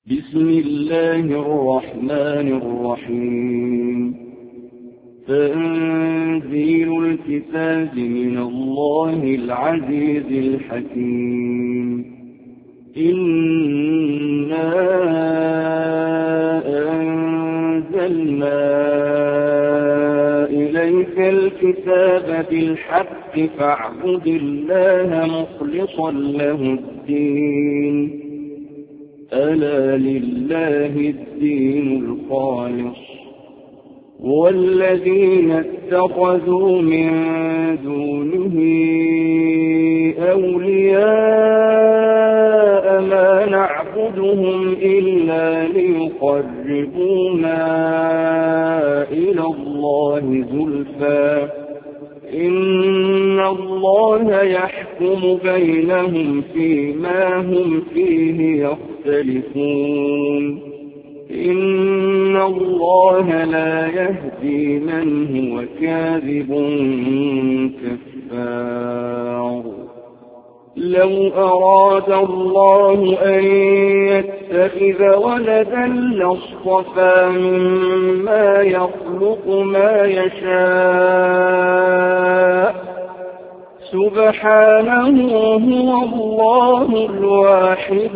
بسم الله الرحمن الرحيم. تنزيل الكتاب من الله العزيز الحكيم. إنا أنزلنا إليك الكتاب بالحق فاعبد الله مخلصا له الدين. ألا لله الدين الخالص، والذين اتخذوا من دونه أولياء ما نعبدهم إلا ليقربونا إلى الله زلفى إن الله يحكم بينهم فيما هم فيه يختلفون. إن الله لا يهدي من هو كاذب كفار. لو أراد الله أن يتخذ ولدا لاصطفى مما يخلق ما يشاء سبحانه هو الله الواحد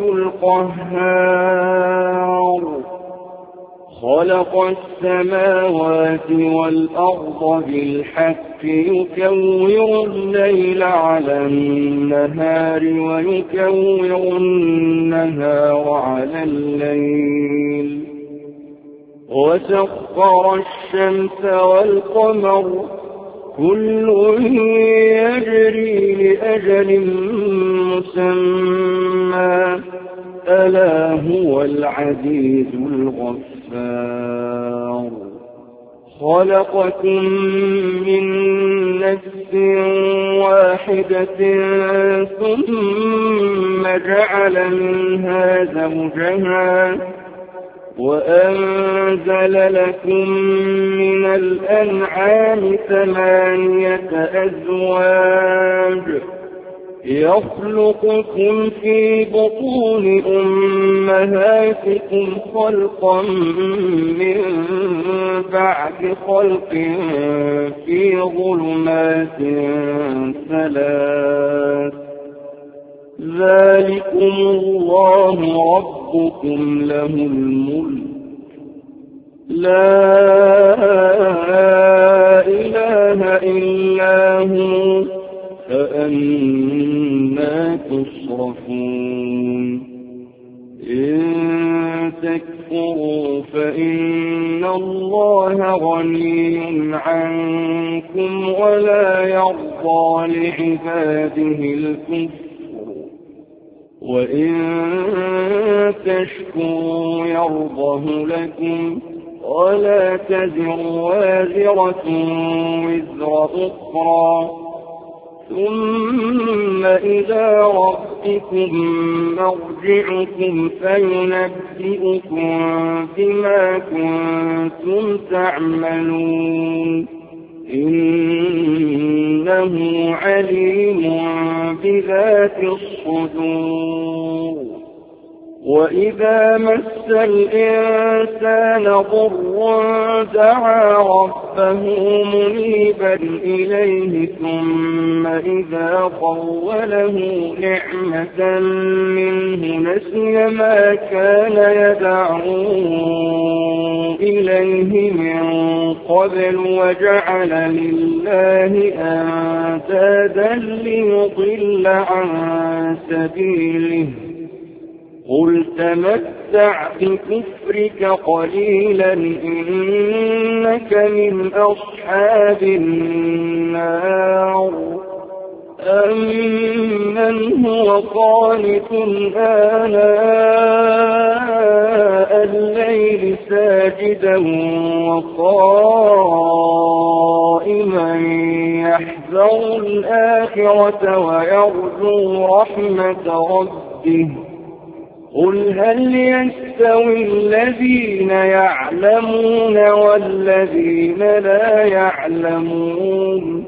القهار. خلق السماوات والأرض بالحق يكور الليل على النهار ويكور النهار على الليل وسخر الشمس والقمر كل يجري لأجل مسمى ألا هو العزيز الغفار. خلقكم من نفس واحدة ثم جعل منها زوجها وأنزل لكم من الأنعام 8 أزواج يخلقكم في بطون أمهاتكم خلقا من بعد خلق في ظلمات 3 ذلكم الله ربكم له الملك لا إله إلا هو فأنى تصرفون. إن تكفروا فإن الله غني عنكم ولا يرضى لعباده الكفر وإن تشكروا يرضه لكم ولا تزر وازرة وزر أخرى ثم إلى ربكم مرجعكم فينبئكم بما كنتم تعملون إنه عليم بذات الصدور. وإذا مس الإنسان ضر دعا ربه منيبا إليه ثم إذا خوله نعمة منه نسي ما كان يدعو إليه من قبل وجعل لله أندادا ليضل عن سبيله قل تمتع بكفرك قليلا إنك من أصحاب النار. أمن هو قانت آناء الليل ساجدا وقائما يحذر الآخرة ويرجو رحمة ربه قل هل يستوي الذين يعلمون والذين لا يعلمون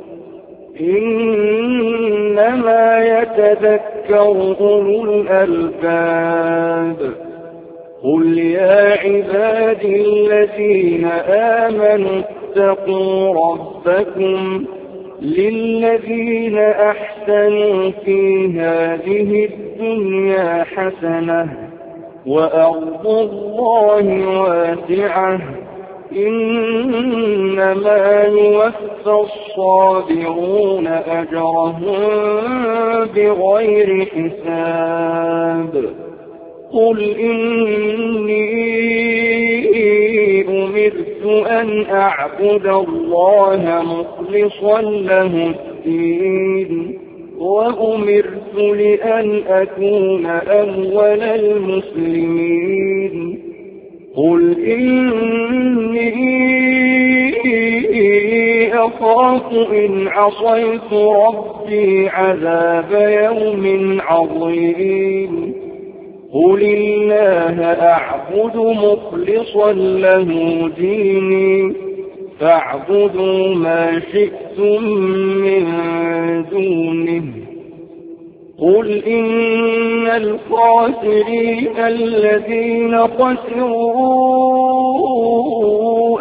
إنما يتذكر أولو الألباب قل يا عبادي الذين آمنوا اتقوا ربكم للذين أحسنوا في هذه الدنيا حسنة وأرض الله واسعة إنما يوفى الصابرون أجرهم بغير حساب قل إني أمرت أن أعبد الله مخلصا له الدين وأمرت لأن أكون أول المسلمين قل إني أخاف إن عصيت ربي عذاب يوم عظيم قل الله أعبد مخلصا له ديني فاعبدوا ما شئتم من دونه قل إن الخاسرين الذين خسروا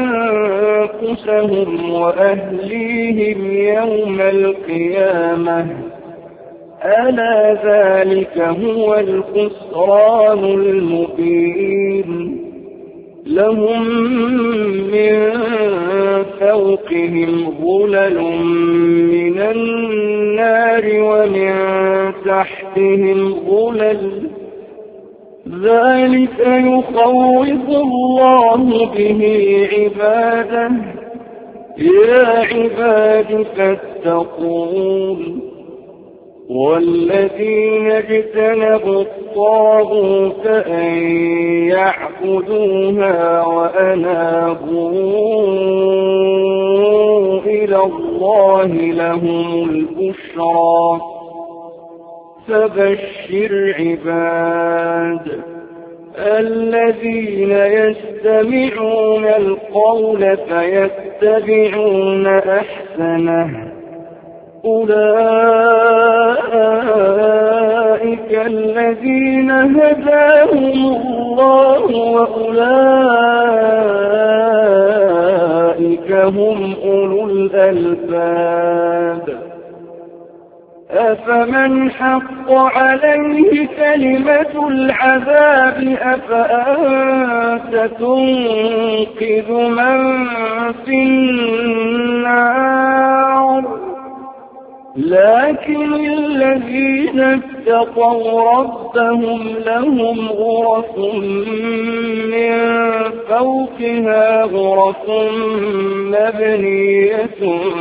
أنفسهم وأهليهم يوم القيامة ألا ذلك هو الخسران المبين لهم من فوقهم ظلل من النار ومن تحتهم ظلل ذلك يخوف الله به عباده يا عباد فاتقون والذين اجتنبوا الطاغوت أن يعبدوها وأنابوا إلى الله لهم البشرى فبشر عباد الذين يستمعون القول فيتبعون أحسنه أولئك الذين هداهم الله وأولئك هم أولو الألباب أفمن حق عليه كلمة العذاب أفأنت تنقذ من في النار لكن الذين اتقوا ربهم لهم غرف من فوقها غرف مبنية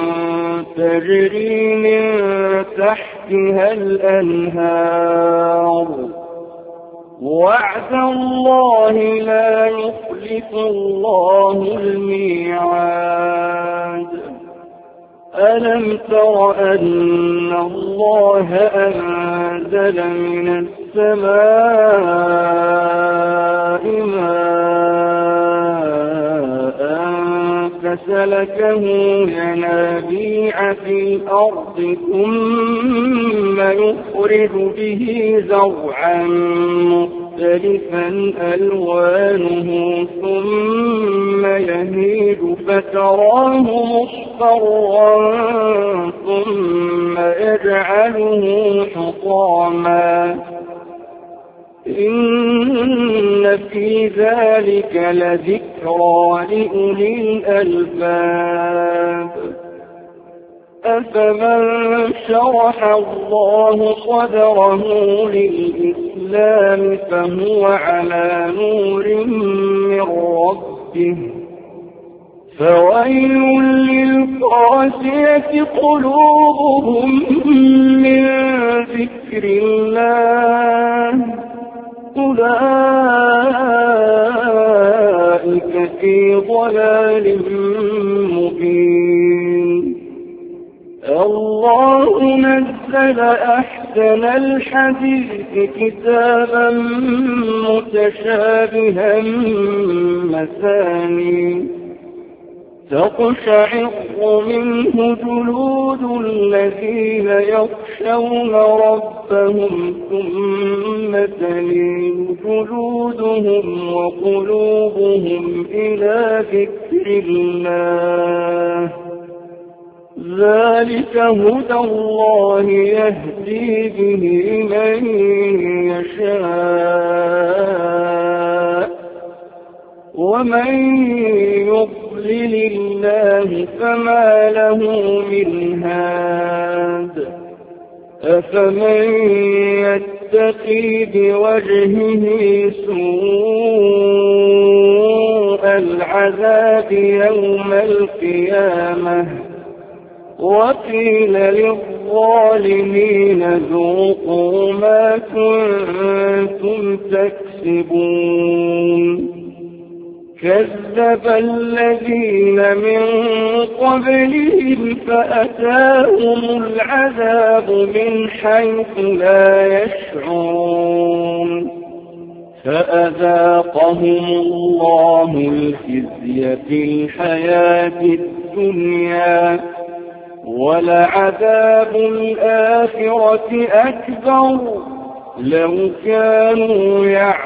تجري من تحتها الأنهار وعد الله لا يخلف الله الميعاد ألم تر أن الله أنزل من السماء ماء فسلكه ينابيع في الأرض ثم يخرج به زرعا مختلفا ألوانه ثم يهيج فتراه مصفرا ثم يجعله حطاما إن في ذلك لذكرى لأولي الألباب أفمن شرح الله صدره للإسلام فهو على نور من ربه فويل للقاسية قلوبهم من ذكر الله أولئك في ضلال مبين الله نزل أحسن الحديث كتابا متشابها مثاني تقشعر منه جلود الذين يخشون ربهم ثم تلين جلودهم وقلوبهم إلى ذكر الله ذلك هدى الله يهدي به من يشاء ومن يضلل الله فما له من هاد أفمن يتقي بوجهه سوء العذاب يوم القيامة وقيل للظالمين ذوقوا ما كنتم تكسبون كذب الذين من قبلهم فأتاهم العذاب من حيث لا يشعرون فأذاقهم الله الخزي في الحياة الدنيا ولعذاب الآخرة أكبر لو كانوا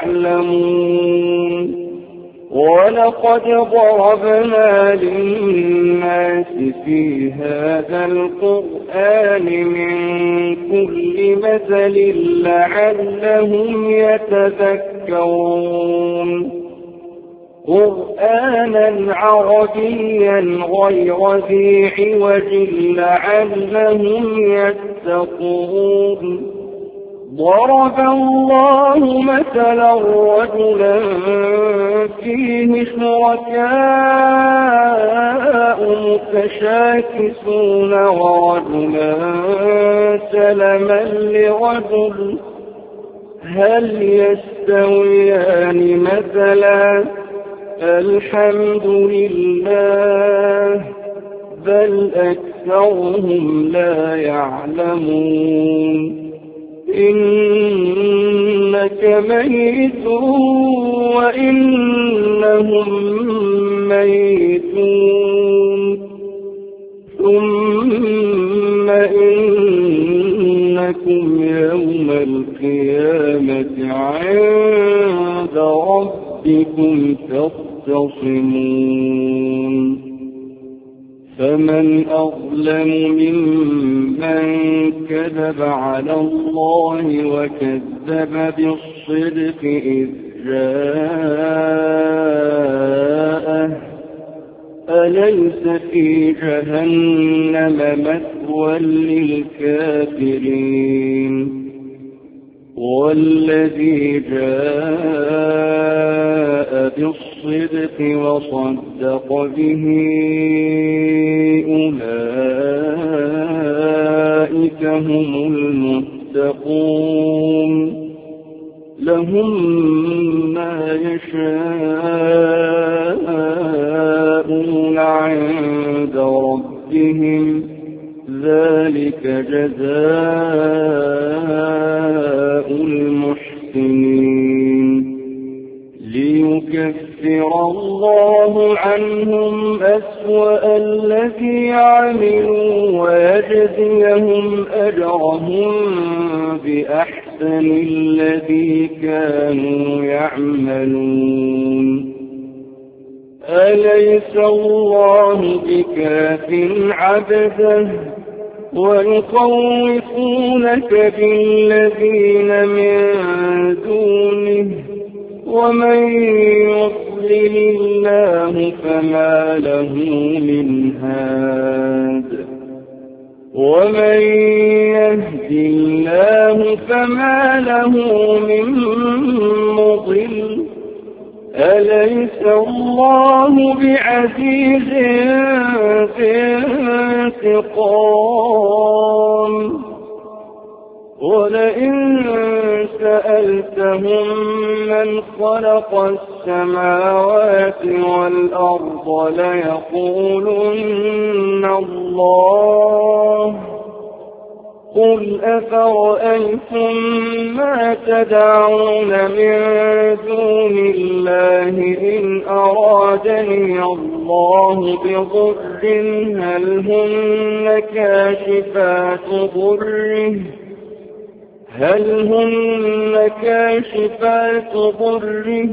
يعلمون ولقد ضربنا للناس في هذا القرآن من كل مثل لعلهم يتذكرون قرآنا عربيا غير ذي عوج لعلهم يتقون ضرب الله مثلا رجلا فيه شركاء متشاكسون ورجلا سلما لرجل هل يستويان مثلا الحمد لله بل أكثرهم لا يعلمون إنك ميت وإنهم ميتون ثم إنكم يوم القيامة عند ربكم تختصمون فمن أظلم ممن كذب على الله وكذب بالصدق إذ جاءه أليس في جهنم مثوى للكافرين والذي جاء بالصدق وصدق به أولئك هم المتقون لهم ما يشاءون عند ربهم ذلك جزاء المحسنين ليكفر الله عنهم أسوأ الذي عملوا ويجزيهم أجرهم بأحسن الذي كانوا يعملون أليس الله بكاف عبده ويخوفونك بالذين من دونه ومن يضلل الله فما له من هاد ومن يهد الله فما له من مضل أليس الله بعزيز ذي انتقام ولئن سألتهم من خلق السماوات والأرض ليقولن الله قل أفرأيتم ما تدعون من دون الله إن أرادني الله بضر هل هن كاشفات ضره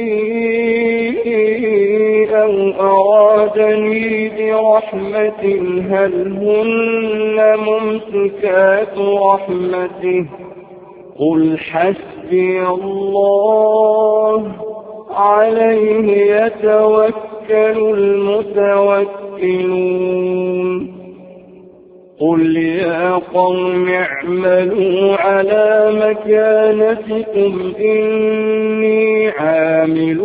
أو أرادني برحمة هل هن ممسكات رحمته قل حسبي الله عليه يتوكل المتوكلون قل يا قوم اعملوا على مكانتكم إني عامل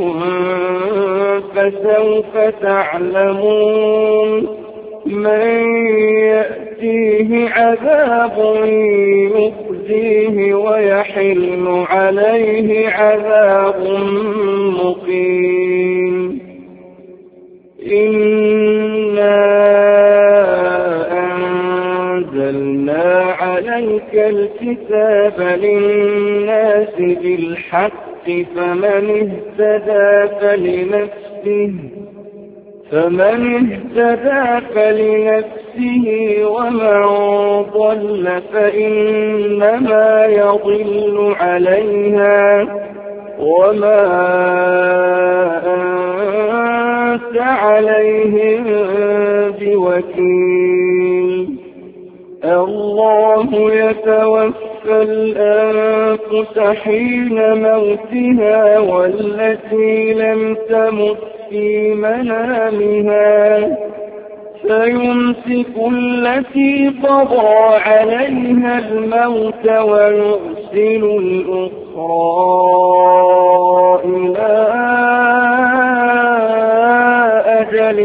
فسوف تعلمون من يأتيه عذاب يخزيه ويحل عليه عذاب مقيم إنا أنزلنا عليك الكتاب للناس بالحق فمن اهتدى فلنفسه ومن ضل فإنما يضل عليها وما أنت عليهم بوكيل الله يتوفى الأنفس حين موتها والتي لم تمت في منامها فيمسك التي قضى عليها الموت ويرسل الأخرى إلى أجل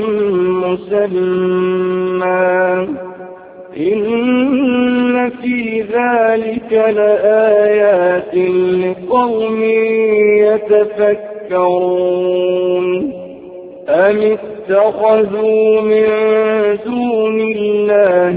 مسمى إن في ذلك لآيات لقوم يتفكرون أم اتخذوا من دون الله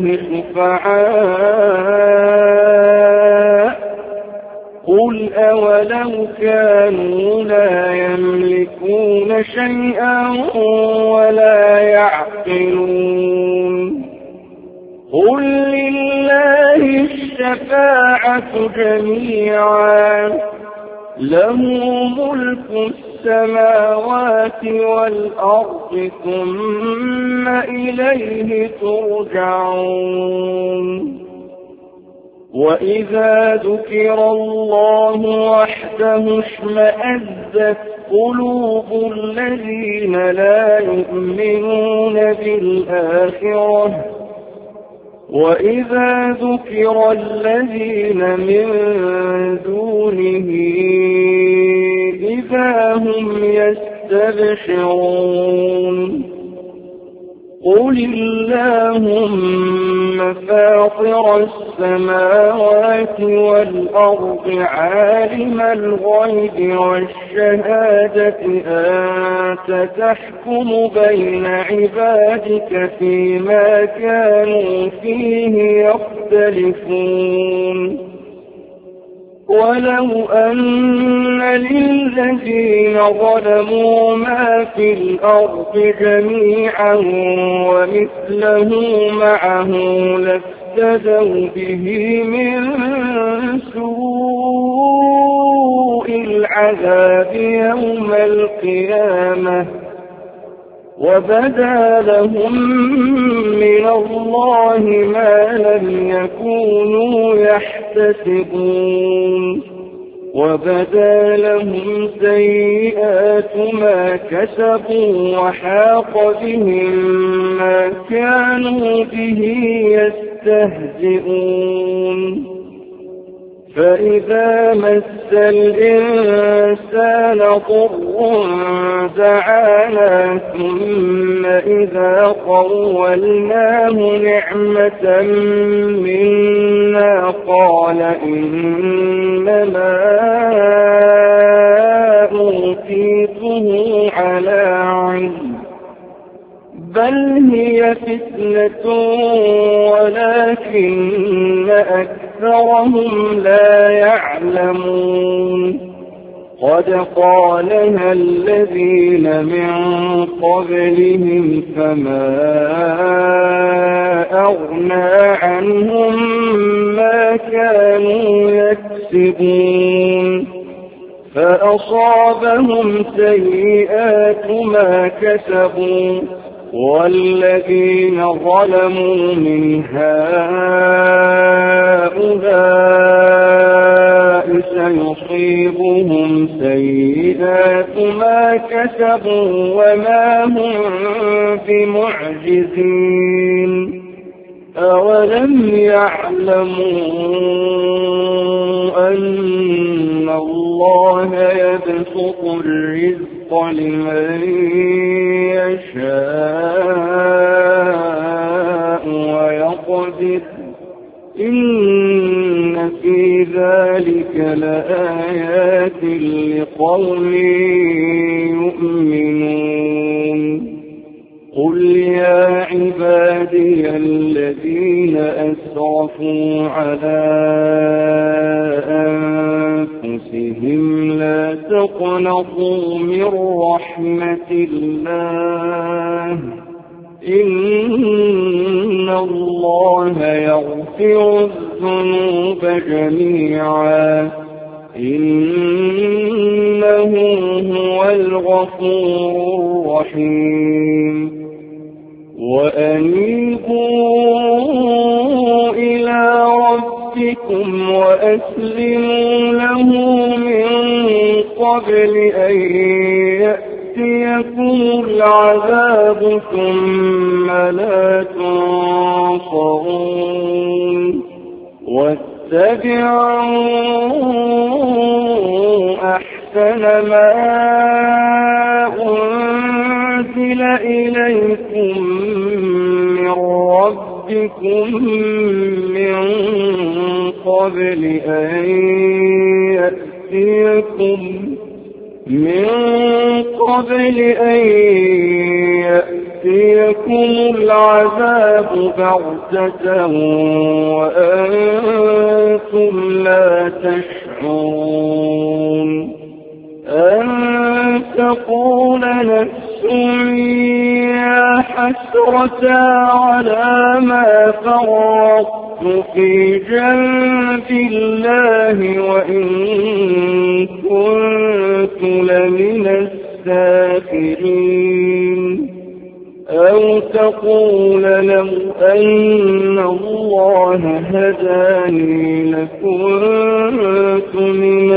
شفعاء قل أولو كانوا لا يملكون شيئا ولا يعقلون قل لله الشفاعة جميعا له ملك السماوات والأرض ثم إليه ترجعون وإذا ذكر الله وحده اشمأزت قلوب الذين لا يؤمنون بالآخرة وإذا ذكر الذين من دونه إذا هم يستبشرون قل اللهم فاطر السماوات والأرض عالم الغيب والشهادة أنت تحكم بين عبادك فيما كانوا فيه يختلفون ولو أن للذين ظلموا ما في الأرض جميعا ومثله معه لافتدوا به من سوء العذاب يوم القيامة وبدا لهم من الله ما لم يكونوا يحتسبون وبدا لهم سيئات ما كسبوا وحاق بهم ما كانوا به يستهزئون فإذا مس الإنسان ضر دعانا ثم إذا خولناه نعمة منا قال إنما أوتيته على علم بل هي فتنة ولكن أكثرهم لا يعلمون قد قالها الذين من قبلهم فما أغنى عنهم ما كانوا يكسبون فأصابهم سيئات ما كسبوا والذين ظلموا من هؤلاء سيصيبهم سيئات ما كسبوا وما هم بمعجزين أولم يعلموا أن الله يبسط الرزق لمن يشاء ويقدر إن في ذلك لآيات لقوم يؤمنون قل يا عبادي الذين أسرفوا على أنفسهم لا تقنطوا من رحمة الله إن الله يغفر الذنوب جميعا إنه هو الغفور الرحيم وأنيبوا إلى ربكم وأسلموا له من قبل أن يأتيكم العذاب ثم لا تنصرون واتبعوا أحسن ما أنزل إليكم من ربكم من قبل أن يأتيكم العذاب بغتة وأنتم لا تشعرون أن تقول نفس يا حسرة على ما فرطت في جنب الله وإن كنت لمن الساخرين أو تقول لو أن الله هداني لكنت من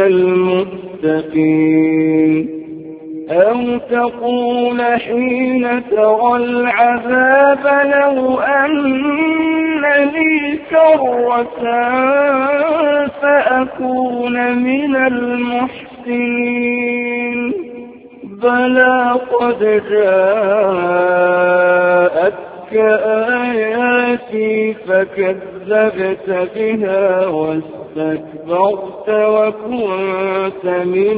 المتقين أو تقول حين ترى العذاب لو أن لي كرة فأكون من المحسنين بلى قد جاءتك آياتي فكذبت بها واستكبرت وكنت من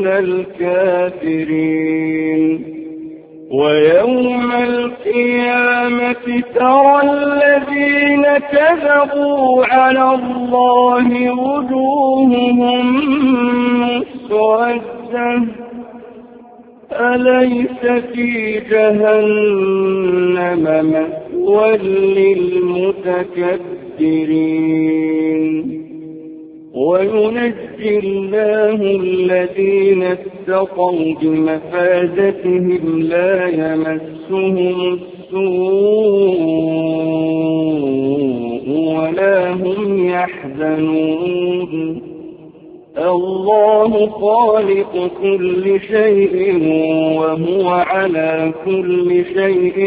الكافرين ويوم القيامة ترى الذين كذبوا على الله وجوههم مسودة أليس في جهنم مثوى للمتكبرين وينجي الله الذين اتقوا بمفازتهم لا يمسهم السوء ولا هم يحزنون الله خالق كل شيء وهو على كل شيء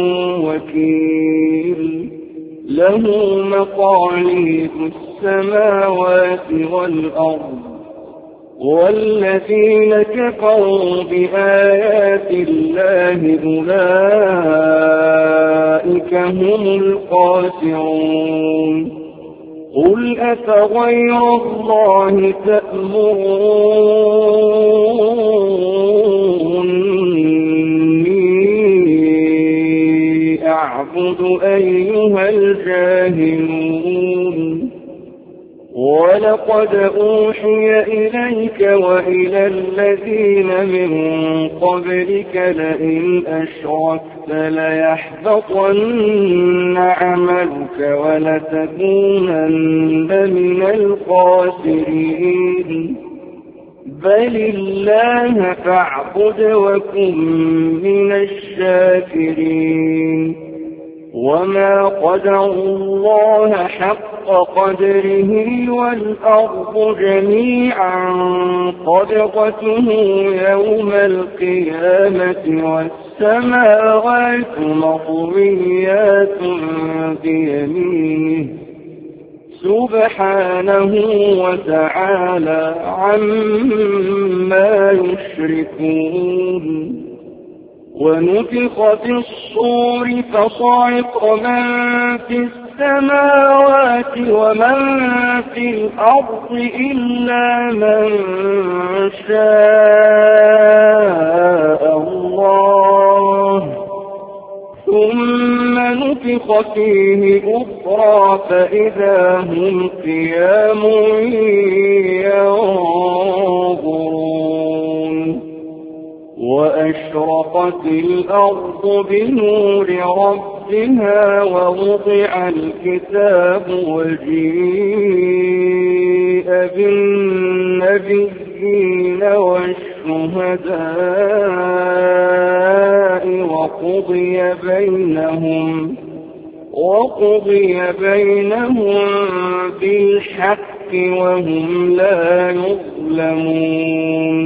وكيل له مقاليد السماوات والأرض والذين كفروا بآيات الله أولئك هم الخاسرون قل أفغير الله تأمروني أعبد أيها الجاهلون ولقد أوحي إليك وإلى الذين من قبلك لئن أشركت ليحبطن عملك ولتكونن من الخاسرين بل الله فاعبد وكن من الشاكرين وما قدروا الله حق قدره والأرض جميعا قبضته يوم القيامة والسماوات مطويات بيمينه سبحانه وتعالى عما يشركون ونفخ في الصور فصعق من في السماوات ومن في الأرض إلا من شاء الله ثم نفخ فيه أخرى فإذا هم قيام ينظرون وأشرقت الأرض بنور ربها ووضع الكتاب وجيء بالنبيين والشهداء وقضي بينهم بالحق وهم لا يظلمون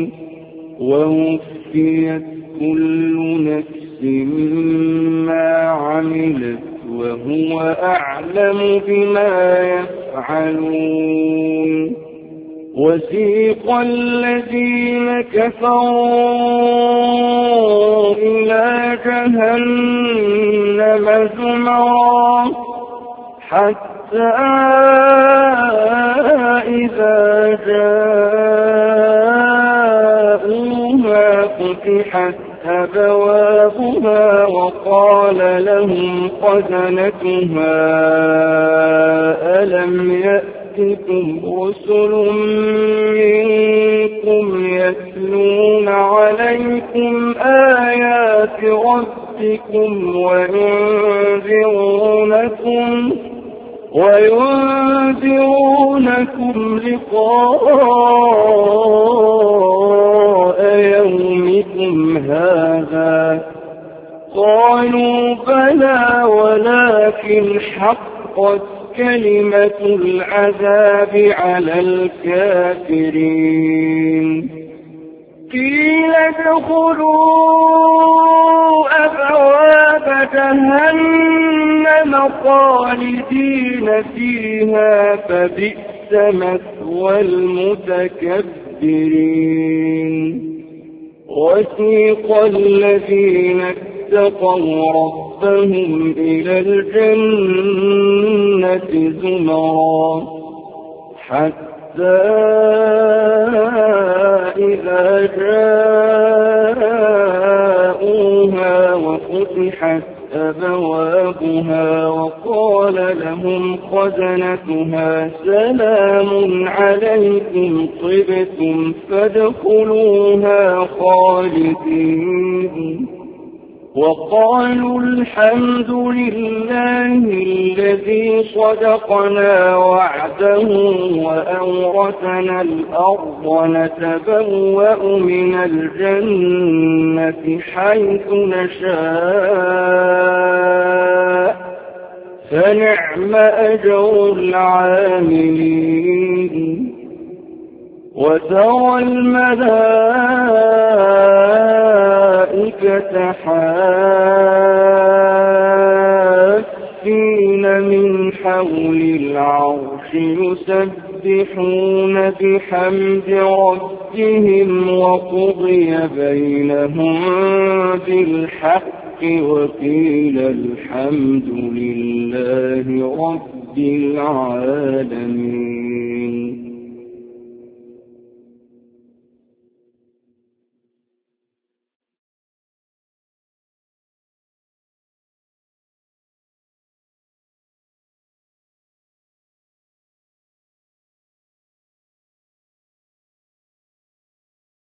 ووفيت كل نفس ما عملت وهو أعلم بما يفعلون وسيق الذين كفروا إلى جهنم زمرا حتى إذا جاءوها فتحت أبوابها وقال لهم خزنتها ألم يأتكم رسل منكم يتلون عليكم آيات ربكم وينذرونكم لقاء يومكم هذا قالوا بلى ولكن حقت كلمة العذاب على الكافرين قيل ادخلوا أبواب جهنم خالدين فيها فبئس مثوى المتكبرين وسيق الذين اتقوا ربهم إلى الجنة زمرا حتى إذا جاءوها وفتحت أبوابها وقال لهم خزنتها سلام عليكم طبتم فادخلوها خالدين وقالوا الحمد لله الذي صدقنا وعده وأورثنا الأرض نتبوأ من الجنة حيث نشاء فنعم أجر العاملين وترى الملائكة حافين من حول العرش يسبحون بحمد ربهم وقضي بينهم بالحق وقيل الحمد لله رب العالمين.